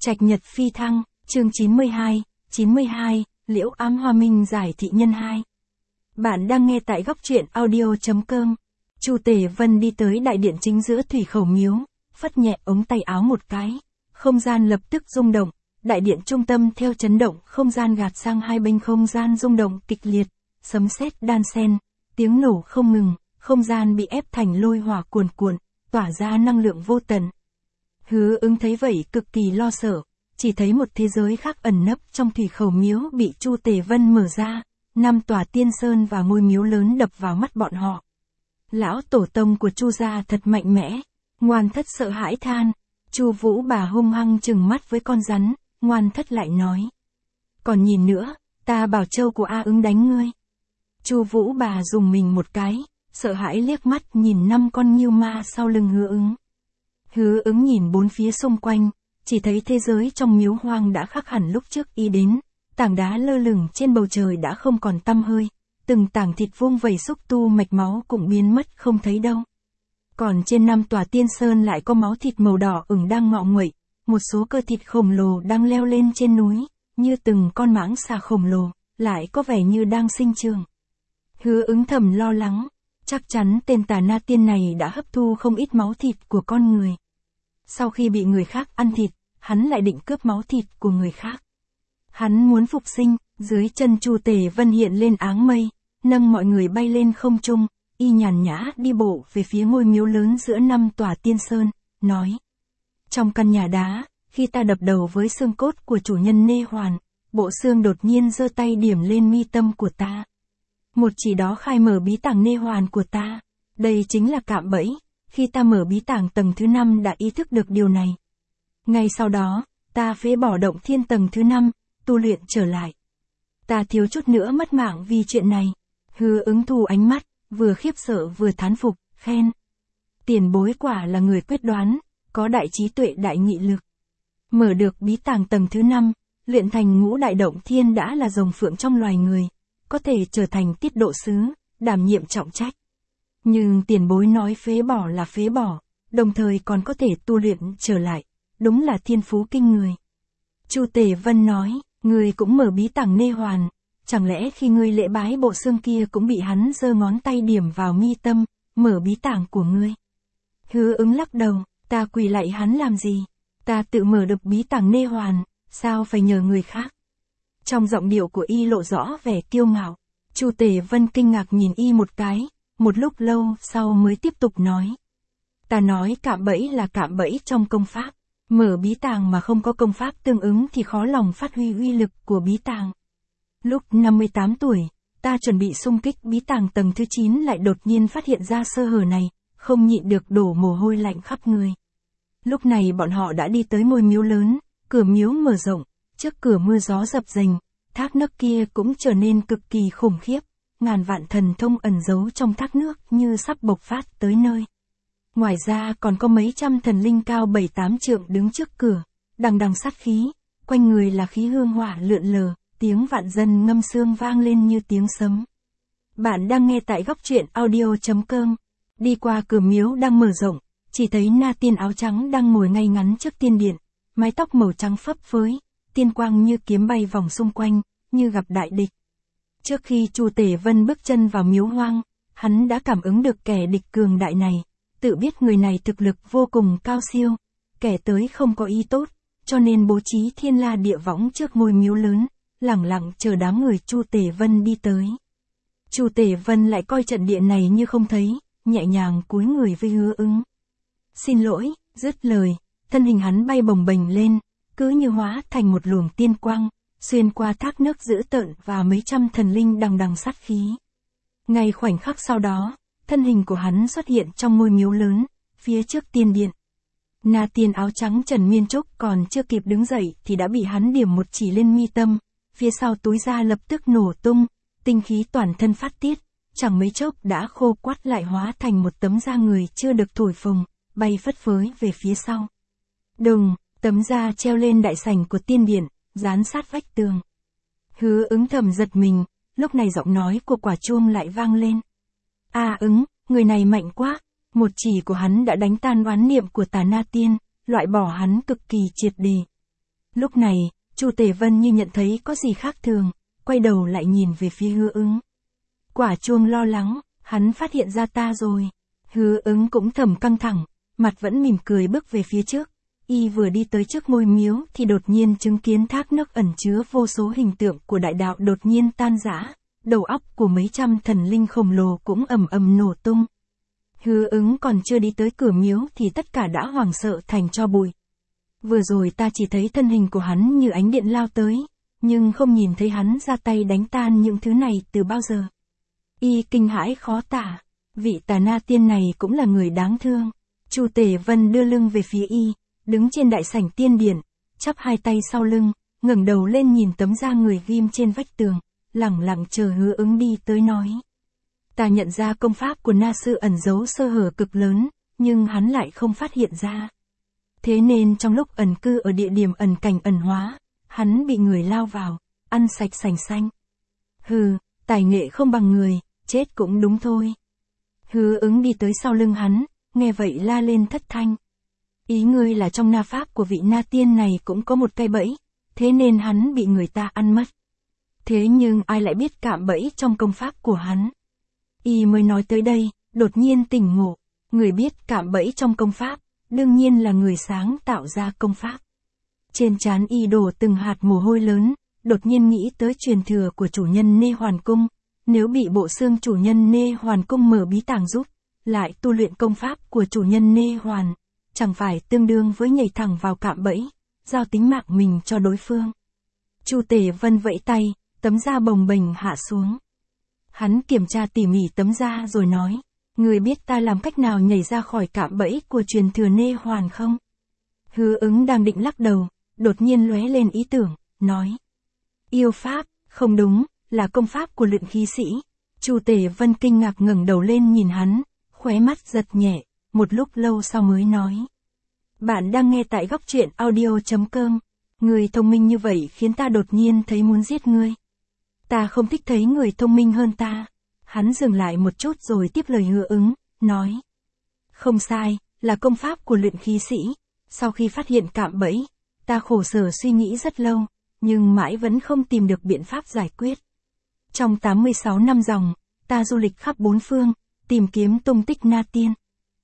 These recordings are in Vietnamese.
Trạch Nhật Phi Thăng, chương 92, Liễu Ám Hoa Minh giải thị nhân 2. Bạn đang nghe tại góc truyện audio.com. Chu Tề Vân đi tới đại điện chính giữa thủy khẩu miếu, phất nhẹ ống tay áo một cái. Không gian lập tức rung động, đại điện trung tâm theo chấn động không gian gạt sang hai bên không gian rung động kịch liệt, sấm sét đan xen, tiếng nổ không ngừng, không gian bị ép thành lôi hỏa cuồn cuộn, tỏa ra năng lượng vô tận. Hứa Ứng thấy vậy cực kỳ lo sợ, chỉ thấy một thế giới khác ẩn nấp trong thủy khẩu miếu bị Chu Tề Vân mở ra, 5 tòa tiên sơn và ngôi miếu lớn đập vào mắt bọn họ. Lão tổ tông của Chu gia thật mạnh mẽ, Ngoan Thất sợ hãi than. Chu Vũ bà hung hăng trừng mắt với con rắn, Ngoan Thất lại nói: "Còn nhìn nữa, ta bảo châu của A Ứng đánh ngươi." Chu Vũ bà dùng mình một cái, sợ hãi liếc mắt nhìn 5 con nghêu ma sau lưng Hứa Ứng. Hứa Ứng nhìn bốn phía xung quanh, chỉ thấy thế giới trong miếu hoang đã khác hẳn lúc trước y đến, tảng đá lơ lửng trên bầu trời đã không còn tăm hơi, từng tảng thịt vuông vầy xúc tu mạch máu cũng biến mất không thấy đâu. Còn trên 5 tòa tiên sơn lại có máu thịt màu đỏ ửng đang ngọ nguậy, một số cơ thịt khổng lồ đang leo lên trên núi, như từng con mãng xà khổng lồ, lại có vẻ như đang sinh trưởng. Hứa Ứng thầm lo lắng, chắc chắn tên Tà Na Tiên này đã hấp thu không ít máu thịt của con người. Sau khi bị người khác ăn thịt, hắn lại định cướp máu thịt của người khác. Hắn muốn phục sinh. Dưới chân Chu Tề Vân hiện lên áng mây, nâng mọi người bay lên không trung, y nhàn nhã đi bộ về phía ngôi miếu lớn giữa 5 tòa tiên sơn, nói: "Trong căn nhà đá, khi ta đập đầu với xương cốt của chủ nhân Nê Hoàn, bộ xương đột nhiên giơ tay điểm lên mi tâm của ta. Một chỉ đó khai mở bí tàng Nê Hoàn của ta. Đây chính là cạm bẫy. Khi ta mở bí tàng tầng thứ 5 đã ý thức được điều này. Ngay sau đó, ta phế bỏ động thiên tầng thứ 5, tu luyện trở lại. Ta thiếu chút nữa mất mạng vì chuyện này." Hứa Ứng thu ánh mắt, vừa khiếp sợ vừa thán phục, khen: "Tiền bối quả là người quyết đoán, có đại trí tuệ đại nghị lực. Mở được bí tàng tầng thứ 5, luyện thành ngũ đại động thiên đã là rồng phượng trong loài người, có thể trở thành tiết độ sứ, đảm nhiệm trọng trách. Nhưng tiền bối nói phế bỏ là phế bỏ, đồng thời còn có thể tu luyện trở lại, đúng là thiên phú kinh người." Chu Tề Vân nói: "Ngươi cũng mở bí tàng Nê Hoàn, chẳng lẽ khi ngươi lễ bái bộ xương kia cũng bị hắn giơ ngón tay điểm vào mi tâm, mở bí tàng của ngươi?" Hứa Ứng lắc đầu: "Ta quỳ lạy hắn làm gì? Ta tự mở được bí tàng Nê Hoàn, sao phải nhờ người khác?" Trong giọng điệu của y lộ rõ vẻ kiêu ngạo. Chu Tề Vân kinh ngạc nhìn y một cái, một lúc lâu sau mới tiếp tục nói: "Ta nói cạm bẫy là cạm bẫy trong công pháp. Mở bí tàng mà không có công pháp tương ứng thì khó lòng phát huy uy lực của bí tàng. Lúc 58 tuổi, ta chuẩn bị xung kích bí tàng tầng thứ 9 lại đột nhiên phát hiện ra sơ hở này, không nhịn được đổ mồ hôi lạnh khắp người." Lúc này bọn họ đã đi tới ngôi miếu lớn, cửa miếu mở rộng, trước cửa mưa gió dập dềnh, thác nước kia cũng trở nên cực kỳ khủng khiếp, ngàn vạn thần thông ẩn giấu trong thác nước như sắp bộc phát tới nơi. Ngoài ra còn có mấy trăm thần linh cao 7-8 trượng đứng trước cửa, đằng đằng sát khí, quanh người là khí hương hỏa lượn lờ, tiếng vạn dân ngâm xương vang lên như tiếng sấm. Bạn đang nghe tại góc truyện audio.com. Đi qua cửa miếu đang mở rộng, chỉ thấy Na Tiên áo trắng đang ngồi ngay ngắn trước tiên điện, mái tóc màu trắng phấp phới, tiên quang như kiếm bay vòng xung quanh, như gặp đại địch. Trước khi Chu Tề Vân bước chân vào miếu hoang, hắn đã cảm ứng được kẻ địch cường đại này, tự biết người này thực lực vô cùng cao siêu, kẻ tới không có ý tốt, cho nên bố trí thiên la địa võng trước ngôi miếu lớn, lẳng lặng chờ đám người Chu Tề Vân đi tới. Chu Tề Vân lại coi trận địa này như không thấy, nhẹ nhàng cúi người với Hứa Ứng. "Xin lỗi." Dứt lời, thân hình hắn bay bồng bềnh lên, cứ như hóa thành một luồng tiên quang, xuyên qua thác nước dữ tợn và mấy trăm thần linh đằng đằng sát khí. Ngay khoảnh khắc sau đó, thân hình của hắn xuất hiện trong ngôi miếu lớn, phía trước tiên điện. Na Tiên áo trắng Trần Miên Trúc còn chưa kịp đứng dậy thì đã bị hắn điểm một chỉ lên mi tâm, phía sau túi da lập tức nổ tung, tinh khí toàn thân phát tiết, chẳng mấy chốc đã khô quắt lại hóa thành một tấm da người chưa được thổi phồng, bay phất phới về phía sau. Đùng, tấm da treo lên đại sảnh của tiên điện, dán sát vách tường. Hứa Ứng thầm giật mình, lúc này giọng nói của quả chuông lại vang lên: "A Ứng, người này mạnh quá." Một chỉ của hắn đã đánh tan oán niệm của Tà Na Tiên, loại bỏ hắn cực kỳ triệt để. Lúc này, Chu Tề Vân như nhận thấy có gì khác thường, quay đầu lại nhìn về phía Hứa Ứng. Quả Chuông lo lắng, hắn phát hiện ra ta rồi. Hứa Ứng cũng thầm căng thẳng, mặt vẫn mỉm cười bước về phía trước. Y vừa đi tới trước ngôi miếu thì đột nhiên chứng kiến thác nước ẩn chứa vô số hình tượng của đại đạo đột nhiên tan rã, đầu óc của mấy trăm thần linh khổng lồ cũng ầm ầm nổ tung. Hứa Ứng còn chưa đi tới cửa miếu thì tất cả đã hoảng sợ thành tro bụi. Vừa rồi ta chỉ thấy thân hình của hắn như ánh điện lao tới, nhưng không nhìn thấy hắn ra tay đánh tan những thứ này từ bao giờ. Y kinh hãi khó tả, vị Tà Na Tiên này cũng là người đáng thương. Chu Tề Vân đưa lưng về phía Y, đứng trên đại sảnh tiên điện, chắp hai tay sau lưng, ngẩng đầu lên nhìn tấm da người ghim trên vách tường, lẳng lặng chờ Hứa Ứng đi tới nói. Ta nhận ra công pháp của Na Sư ẩn giấu sơ hở cực lớn, nhưng hắn lại không phát hiện ra. Thế nên trong lúc ẩn cư ở địa điểm ẩn cảnh ẩn hóa, hắn bị người lao vào, ăn sạch sành xanh. Hừ, tài nghệ không bằng người, chết cũng đúng thôi. Hứa Ứng đi tới sau lưng hắn, nghe vậy la lên thất thanh. Ý ngươi là trong na pháp của vị Na Tiên này cũng có một cây bẫy, thế nên hắn bị người ta ăn mất. Thế nhưng ai lại biết cạm bẫy trong công pháp của hắn? Y mới nói tới đây, đột nhiên tỉnh ngộ, người biết cạm bẫy trong công pháp, đương nhiên là người sáng tạo ra công pháp. Trên trán Y đổ từng hạt mồ hôi lớn, đột nhiên nghĩ tới truyền thừa của chủ nhân Nê Hoàn Cung, nếu bị bộ xương chủ nhân Nê Hoàn Cung mở bí tàng giúp, lại tu luyện công pháp của chủ nhân Nê Hoàn, chẳng phải tương đương với nhảy thẳng vào cạm bẫy, giao tính mạng mình cho đối phương. Chu Tề Vân vẫy tay, tấm da bồng bềnh hạ xuống. Hắn kiểm tra tỉ mỉ tấm da rồi nói, người biết ta làm cách nào nhảy ra khỏi cạm bẫy của truyền thừa Nê Hoàn không? Hứa Ứng đang định lắc đầu, đột nhiên lóe lên ý tưởng, nói. Yêu pháp, không đúng, là công pháp của luyện khí sĩ. Chu Tề Vân kinh ngạc ngẩng đầu lên nhìn hắn, khóe mắt giật nhẹ, một lúc lâu sau mới nói. Bạn đang nghe tại góc truyện audio.com, người thông minh như vậy khiến ta đột nhiên thấy muốn giết ngươi. Ta không thích thấy người thông minh hơn ta. Hắn dừng lại một chút rồi tiếp lời Hứa Ứng, nói. Không sai, là công pháp của luyện khí sĩ. Sau khi phát hiện cạm bẫy, ta khổ sở suy nghĩ rất lâu, nhưng mãi vẫn không tìm được biện pháp giải quyết. Trong 86 năm dòng, ta du lịch khắp bốn phương, tìm kiếm tung tích Na Tiên.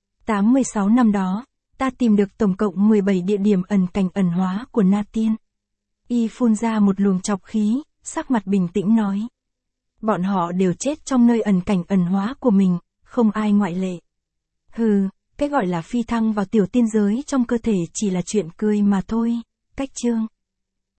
86 năm đó, ta tìm được tổng cộng 17 địa điểm ẩn cảnh ẩn hóa của Na Tiên. Y phun ra một luồng trọc khí, sắc mặt bình tĩnh nói. Bọn họ đều chết trong nơi ẩn cảnh ẩn hóa của mình, không ai ngoại lệ. Hừ, cái gọi là phi thăng vào tiểu tiên giới trong cơ thể chỉ là chuyện cười mà thôi. Cách chương